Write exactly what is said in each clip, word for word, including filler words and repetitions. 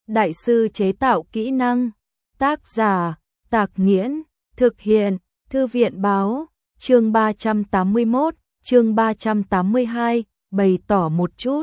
đại sư chế tạo kỹ năng. Tác giả, Tạc Nghiễn, thực hiện, Thư viện Báo, chương ba trăm tám mươi mốt, chương ba trăm tám mươi hai, bày tỏ một chút.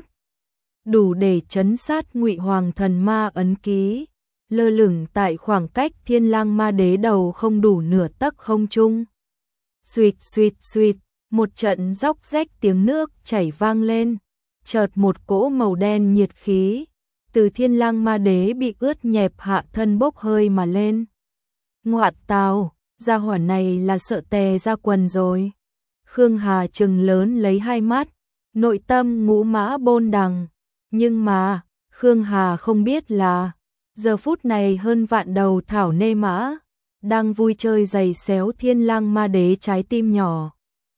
Đủ để trấn sát Ngụy Hoàng thần ma ấn ký, lơ lửng tại khoảng cách Thiên Lang Ma Đế đầu không đủ nửa tấc không trung. Xuýt xuýt xuýt, một trận róc rách tiếng nước chảy vang lên, chợt một cỗ màu đen nhiệt khí từ Thiên Lang Ma Đế bị ướt nhẹp hạ thân bốc hơi mà lên. Ngoạn tào, gia hỏa này là sợ tè ra quần rồi. Khương Hà trừng lớn lấy hai mắt, nội tâm ngũ mã bôn đằng. Nhưng mà, Khương Hà không biết là, giờ phút này hơn vạn đầu thảo nê mã đang vui chơi giày xéo Thiên Lang Ma Đế trái tim nhỏ.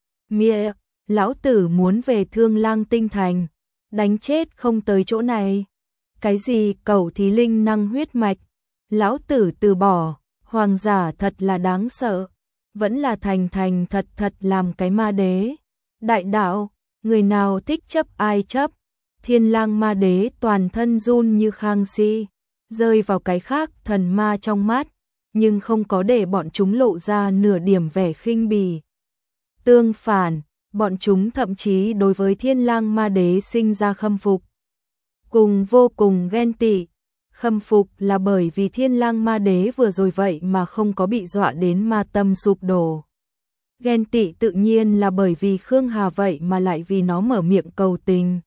Mẹ, lão tử muốn về Thương Lang Tinh Thành, đánh chết không tới chỗ này. Cái gì cẩu thí linh năng huyết mạch, lão tử từ bỏ, hoàng giả thật là đáng sợ, vẫn là thành thành thật thật làm cái ma đế. Đại đạo, người nào thích chấp ai chấp. Thiên Lang Ma Đế toàn thân run như khang si, rơi vào cái khác thần ma trong mắt, nhưng không có để bọn chúng lộ ra nửa điểm vẻ khinh bỉ. Tương phản, bọn chúng thậm chí đối với Thiên Lang Ma Đế sinh ra khâm phục, cùng vô cùng ghen tị. Khâm phục là bởi vì Thiên Lang Ma Đế vừa rồi vậy mà không có bị dọa đến ma tâm sụp đổ. Ghen tị tự nhiên là bởi vì Khương Hà vậy mà lại vì nó mở miệng cầu tình.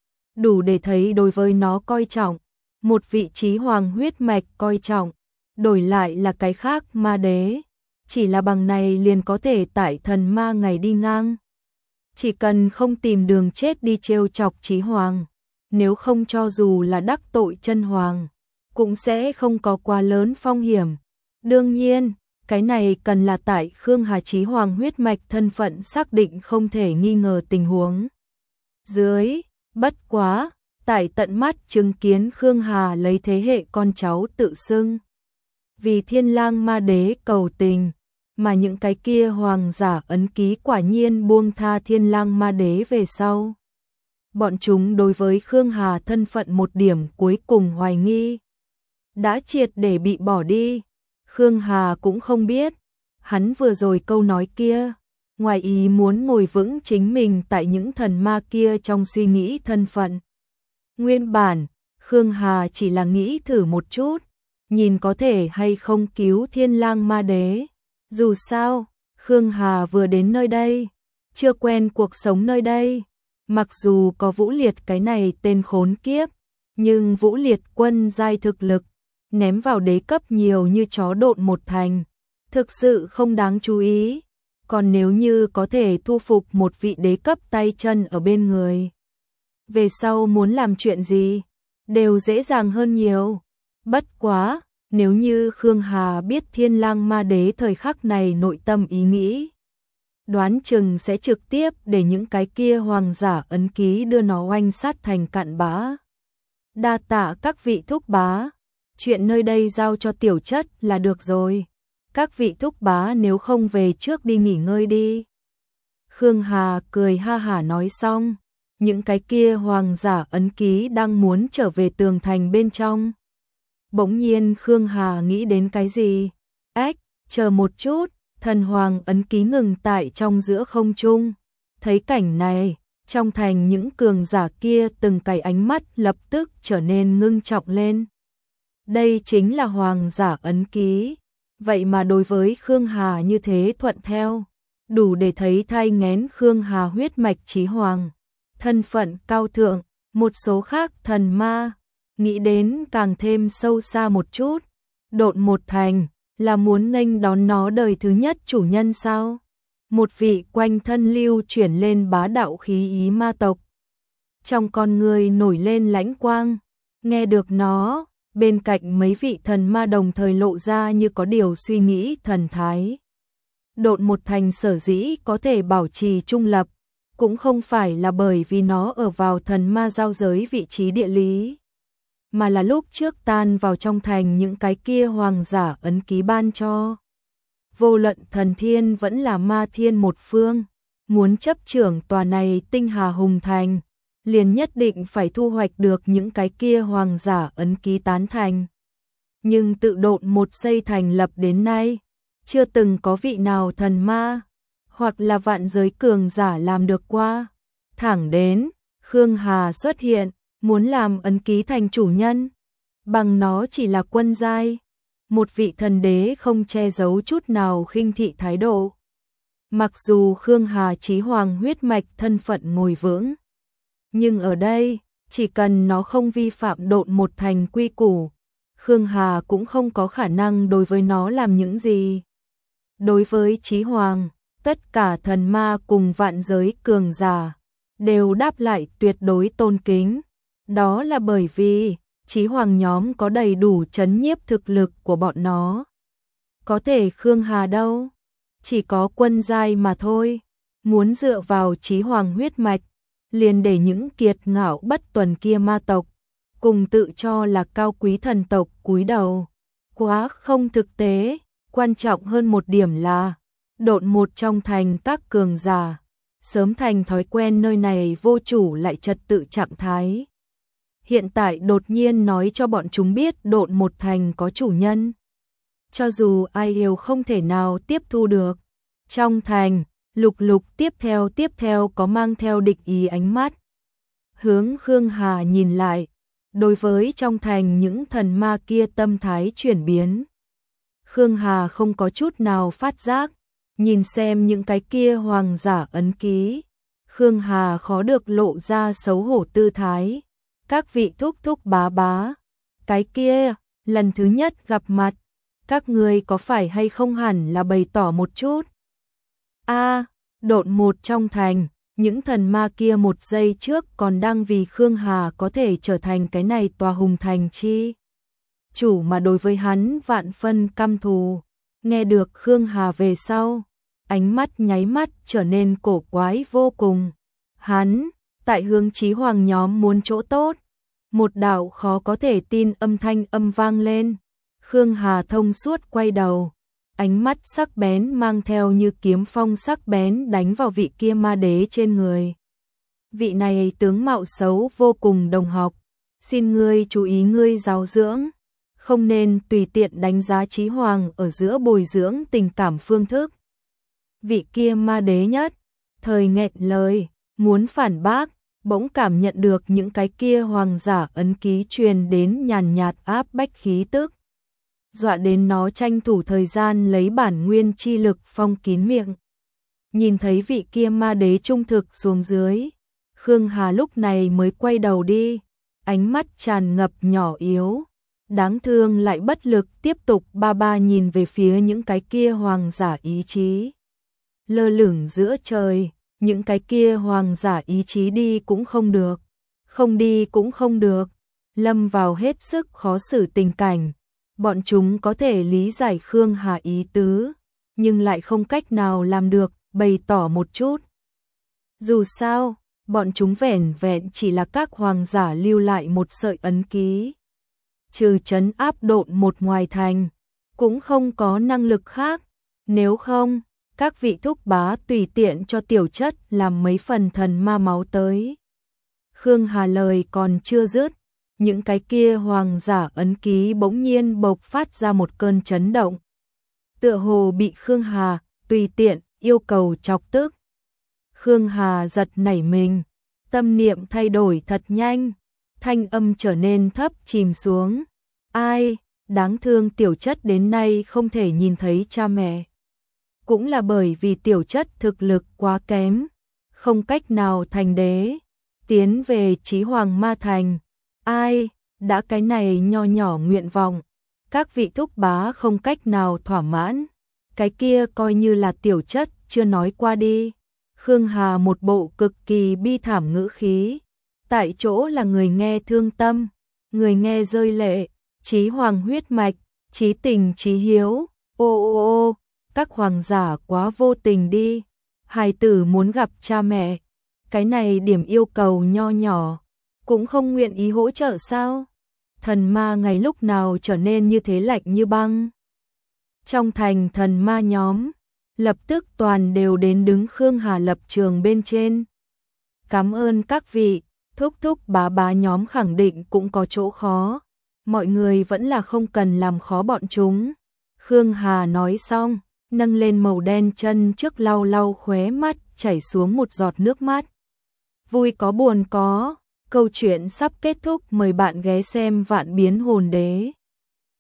Đủ để thấy đối với nó coi trọng, một vị trí hoàng huyết mạch coi trọng, đổi lại là cái khác ma đế, chỉ là bằng này liền có thể tại thần ma ngày đi ngang. Chỉ cần không tìm đường chết đi trêu chọc chí hoàng, nếu không cho dù là đắc tội chân hoàng, cũng sẽ không có quá lớn phong hiểm. Đương nhiên, cái này cần là tại Khương Hà chí hoàng huyết mạch thân phận xác định không thể nghi ngờ tình huống dưới. Bất quá, tại tận mắt chứng kiến Khương Hà lấy thế hệ con cháu tự xưng vì Thiên Lang Ma Đế cầu tình, mà những cái kia hoàng giả ấn ký quả nhiên buông tha Thiên Lang Ma Đế về sau. Bọn chúng đối với Khương Hà thân phận một điểm cuối cùng hoài nghi đã triệt để bị bỏ đi. Khương Hà cũng không biết, hắn vừa rồi câu nói kia, ngoài ý muốn ngồi vững chính mình tại những thần ma kia trong suy nghĩ thân phận. Nguyên bản, Khương Hà chỉ là nghĩ thử một chút, nhìn có thể hay không cứu Thiên Lang Ma Đế. Dù sao, Khương Hà vừa đến nơi đây, chưa quen cuộc sống nơi đây. Mặc dù có Vũ Liệt cái này tên khốn kiếp, nhưng Vũ Liệt quân giai thực lực, ném vào đế cấp nhiều như chó độn một thành, thực sự không đáng chú ý. Còn nếu như có thể thu phục một vị đế cấp tay chân ở bên người, về sau muốn làm chuyện gì, đều dễ dàng hơn nhiều. Bất quá, nếu như Khương Hà biết Thiên Lang Ma Đế thời khắc này nội tâm ý nghĩ, đoán chừng sẽ trực tiếp để những cái kia hoàng giả ấn ký đưa nó oanh sát thành cặn bã. Đa tạ các vị thúc bá, chuyện nơi đây giao cho tiểu chất là được rồi. Các vị thúc bá nếu không về trước đi nghỉ ngơi đi. Khương Hà cười ha hả nói xong, những cái kia hoàng giả ấn ký đang muốn trở về tường thành bên trong. Bỗng nhiên Khương Hà nghĩ đến cái gì? Ếch, chờ một chút, thần hoàng ấn ký ngừng tại trong giữa không trung. Thấy cảnh này, trong thành những cường giả kia từng cái ánh mắt lập tức trở nên ngưng trọng lên. Đây chính là hoàng giả ấn ký. Vậy mà đối với Khương Hà như thế thuận theo, đủ để thấy thai nghén Khương Hà huyết mạch chí hoàng, thân phận cao thượng. Một số khác thần ma, nghĩ đến càng thêm sâu xa một chút, độn một thành, là muốn nghênh đón nó đời thứ nhất chủ nhân sao? Một vị quanh thân lưu chuyển lên bá đạo khí ý ma tộc. Trong con người nổi lên lãnh quang, nghe được nó, bên cạnh mấy vị thần ma đồng thời lộ ra như có điều suy nghĩ thần thái. Độn một thành sở dĩ có thể bảo trì trung lập, cũng không phải là bởi vì nó ở vào thần ma giao giới vị trí địa lý, mà là lúc trước tan vào trong thành những cái kia hoàng giả ấn ký ban cho. Vô luận thần thiên vẫn là ma thiên một phương, muốn chấp trưởng tòa này tinh hà hùng thành, liền nhất định phải thu hoạch được những cái kia hoàng giả ấn ký tán thành. Nhưng tự độn một xây thành lập đến nay, chưa từng có vị nào thần ma, hoặc là vạn giới cường giả làm được qua. Thẳng đến, Khương Hà xuất hiện, muốn làm ấn ký thành chủ nhân, bằng nó chỉ là quân giai. Một vị thần đế không che giấu chút nào khinh thị thái độ. Mặc dù Khương Hà chí hoàng huyết mạch thân phận ngồi vững, nhưng ở đây, chỉ cần nó không vi phạm độn một thành quy củ, Khương Hà cũng không có khả năng đối với nó làm những gì. Đối với chí hoàng, tất cả thần ma cùng vạn giới cường giả đều đáp lại tuyệt đối tôn kính. Đó là bởi vì chí hoàng nhóm có đầy đủ trấn nhiếp thực lực của bọn nó. Có thể Khương Hà đâu, chỉ có quân giai mà thôi. Muốn dựa vào chí hoàng huyết mạch, liền để những kiệt ngạo bất tuần kia ma tộc cùng tự cho là cao quý thần tộc cúi đầu, quá không thực tế. Quan trọng hơn một điểm là độn một trong thành các cường giả sớm thành thói quen nơi này vô chủ lại trật tự trạng thái. Hiện tại đột nhiên nói cho bọn chúng biết độn một thành có chủ nhân, cho dù ai đều không thể nào tiếp thu được. Trong thành, Lục Lục tiếp theo tiếp theo có mang theo địch ý ánh mắt hướng Khương Hà nhìn lại. Đối với trong thành những thần ma kia tâm thái chuyển biến, Khương Hà không có chút nào phát giác. Nhìn xem những cái kia hoàng giả ấn ký, Khương Hà khó được lộ ra xấu hổ tư thái. Các vị thúc thúc bá bá, cái kia, lần thứ nhất gặp mặt, các người có phải hay không hẳn là bày tỏ một chút. A, độn một trong thành, những thần ma kia một giây trước còn đang vì Khương Hà có thể trở thành cái này tòa hùng thành chi chủ mà đối với hắn vạn phân căm thù. Nghe được Khương Hà về sau, ánh mắt nháy mắt trở nên cổ quái vô cùng. Hắn, tại hướng chí hoàng nhóm muốn chỗ tốt. Một đạo khó có thể tin âm thanh âm vang lên. Khương Hà thông suốt quay đầu, ánh mắt sắc bén mang theo như kiếm phong sắc bén đánh vào vị kia ma đế trên người. Vị này tướng mạo xấu vô cùng đồng học, xin ngươi chú ý ngươi giáo dưỡng, không nên tùy tiện đánh giá chí hoàng ở giữa bồi dưỡng tình cảm phương thức. Vị kia ma đế nhất thời nghẹn lời, muốn phản bác, bỗng cảm nhận được những cái kia hoàng giả ấn ký truyền đến nhàn nhạt áp bách khí tức, dọa đến nó tranh thủ thời gian lấy bản nguyên chi lực phong kín miệng. Nhìn thấy vị kia ma đế trung thực xuống dưới, Khương Hà lúc này mới quay đầu đi, ánh mắt tràn ngập nhỏ yếu, đáng thương lại bất lực, tiếp tục ba ba nhìn về phía những cái kia hoàng giả ý chí lơ lửng giữa trời. Những cái kia hoàng giả ý chí đi cũng không được, không đi cũng không được, lâm vào hết sức khó xử tình cảnh. Bọn chúng có thể lý giải Khương Hà ý tứ, nhưng lại không cách nào làm được bày tỏ một chút. Dù sao, bọn chúng vẻn vẹn chỉ là các hoàng giả lưu lại một sợi ấn ký, trừ trấn áp độn một ngoài thành, cũng không có năng lực khác. Nếu không, các vị thúc bá tùy tiện cho tiểu chất làm mấy phần thần ma máu tới. Khương Hà lời còn chưa dứt, những cái kia hoàng giả ấn ký bỗng nhiên bộc phát ra một cơn chấn động. Tựa hồ bị Khương Hà tùy tiện yêu cầu chọc tức. Khương Hà giật nảy mình, tâm niệm thay đổi thật nhanh, thanh âm trở nên thấp chìm xuống. Ai, đáng thương tiểu chất đến nay không thể nhìn thấy cha mẹ. Cũng là bởi vì tiểu chất thực lực quá kém, không cách nào thành đế, tiến về chí hoàng ma thành. Ai, đã cái này nho nhỏ nguyện vọng, các vị thúc bá không cách nào thỏa mãn, cái kia coi như là tiểu chất chưa nói qua đi. Khương Hà một bộ cực kỳ bi thảm ngữ khí, tại chỗ là người nghe thương tâm, người nghe rơi lệ. Chí hoàng huyết mạch, chí tình chí hiếu, ô ô ô, các hoàng giả quá vô tình đi. Hài tử muốn gặp cha mẹ, cái này điểm yêu cầu nho nhỏ, cũng không nguyện ý hỗ trợ sao? Thần ma ngày lúc nào trở nên như thế lạnh như băng? Trong thành thần ma nhóm, lập tức toàn đều đến đứng Khương Hà lập trường bên trên. Cảm ơn các vị, thúc thúc bá bá nhóm khẳng định cũng có chỗ khó. Mọi người vẫn là không cần làm khó bọn chúng. Khương Hà nói xong, nâng lên màu đen chân trước lau lau khóe mắt, chảy xuống một giọt nước mắt. Vui có buồn có, câu chuyện sắp kết thúc, mời bạn ghé xem Vạn Biến Hồn Đế.